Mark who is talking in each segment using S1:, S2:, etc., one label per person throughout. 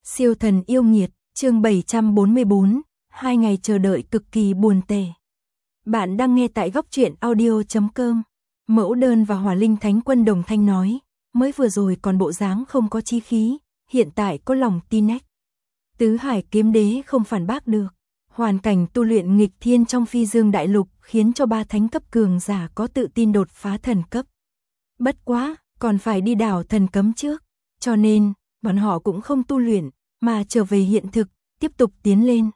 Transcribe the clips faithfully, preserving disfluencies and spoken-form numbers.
S1: Siêu thần yêu nghiệt, chương bảy trăm bốn mươi bốn, hai ngày chờ đợi cực kỳ buồn tẻ. Bạn đang nghe tại góc truyện audio chấm com. Mẫu đơn và Hỏa Linh Thánh Quân đồng thanh nói, mới vừa rồi còn bộ dáng không có chí khí, hiện tại có lòng tin nách. Tứ Hải Kiếm Đế không phản bác được. Hoàn cảnh tu luyện nghịch thiên trong Phi Dương Đại Lục khiến cho ba thánh cấp cường giả có tự tin đột phá thần cấp. Bất quá, còn phải đi đảo thần cấm trước, cho nên bọn họ cũng không tu luyện, mà trở về hiện thực, tiếp tục tiến lên.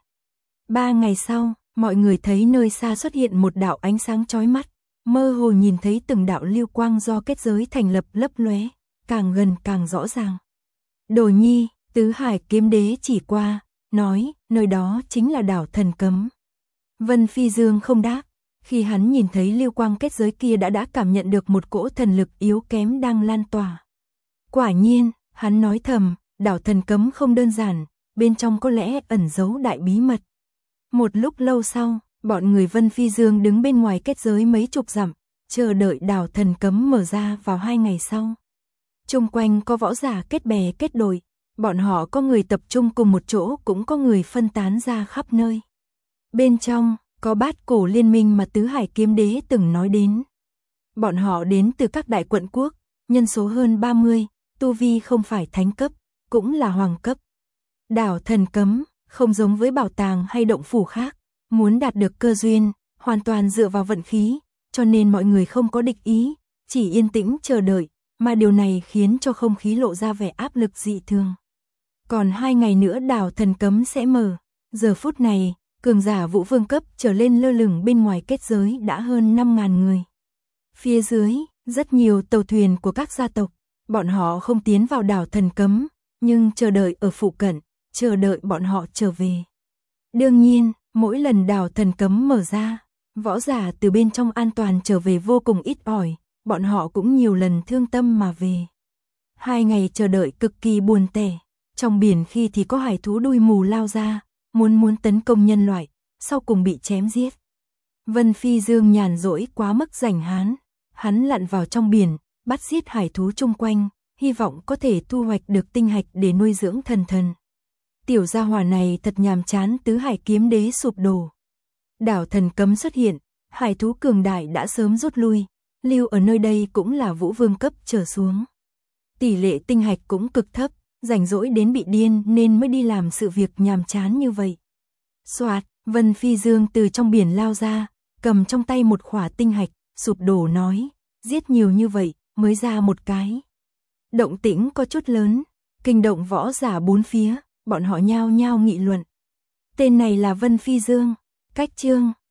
S1: Ba ngày sau, mọi người thấy nơi xa xuất hiện một đạo ánh sáng chói mắt, mơ hồ nhìn thấy từng đạo lưu quang do kết giới thành lập lấp lóe, càng gần càng rõ ràng. Đồ Nhi, Tứ Hải Kiếm Đế chỉ qua, nói, nơi đó chính là đảo thần cấm. Vân Phi Dương không đáp, khi hắn nhìn thấy lưu quang kết giới kia đã đã cảm nhận được một cỗ thần lực yếu kém đang lan tỏa. Quả nhiên, hắn nói thầm, đảo thần cấm không đơn giản, bên trong có lẽ ẩn giấu đại bí mật. Một lúc lâu sau, bọn người Vân Phi Dương đứng bên ngoài kết giới mấy chục dặm, chờ đợi đảo thần cấm mở ra vào hai ngày sau. Chung quanh có võ giả kết bè kết đội, bọn họ có người tập trung cùng một chỗ cũng có người phân tán ra khắp nơi. Bên trong, có bát cổ liên minh mà Tứ Hải Kiếm Đế từng nói đến. Bọn họ đến từ các đại quận quốc, nhân số hơn ba mươi, tu vi không phải thánh cấp, cũng là hoàng cấp. Đảo thần cấm, không giống với bảo tàng hay động phủ khác, muốn đạt được cơ duyên, hoàn toàn dựa vào vận khí, cho nên mọi người không có địch ý, chỉ yên tĩnh chờ đợi, mà điều này khiến cho không khí lộ ra vẻ áp lực dị thường. Còn hai ngày nữa đảo thần cấm sẽ mở, giờ phút này, cường giả vũ vương cấp trở lên lơ lửng bên ngoài kết giới đã hơn năm ngàn người. Phía dưới, rất nhiều tàu thuyền của các gia tộc, bọn họ không tiến vào đảo thần cấm, nhưng chờ đợi ở phụ cận, chờ đợi bọn họ trở về. Đương nhiên, mỗi lần đảo thần cấm mở ra, võ giả từ bên trong an toàn trở về vô cùng ít ỏi, bọn họ cũng nhiều lần thương tâm mà về. Hai ngày chờ đợi cực kỳ buồn tẻ, trong biển khi thì có hải thú đuôi mù lao ra, muốn muốn tấn công nhân loại, sau cùng bị chém giết. Vân Phi Dương nhàn rỗi quá mức rảnh hán, hắn lặn vào trong biển, bắt giết hải thú chung quanh, hy vọng có thể thu hoạch được tinh hạch để nuôi dưỡng thần thần. Tiểu gia hỏa này thật nhàm chán. Tứ Hải Kiếm Đế sụp đổ. Đảo thần cấm xuất hiện, hải thú cường đại đã sớm rút lui, lưu ở nơi đây cũng là vũ vương cấp trở xuống. Tỷ lệ tinh hạch cũng cực thấp, rảnh rỗi đến bị điên nên mới đi làm sự việc nhàm chán như vậy. Soạt, Vân Phi Dương từ trong biển lao ra, cầm trong tay một khỏa tinh hạch, sụp đổ nói, giết nhiều như vậy, mới ra một cái. Động tĩnh có chút lớn, kinh động võ giả bốn phía, bọn họ nhao nhao nghị luận. Tên này là Vân Phi Dương, cách chương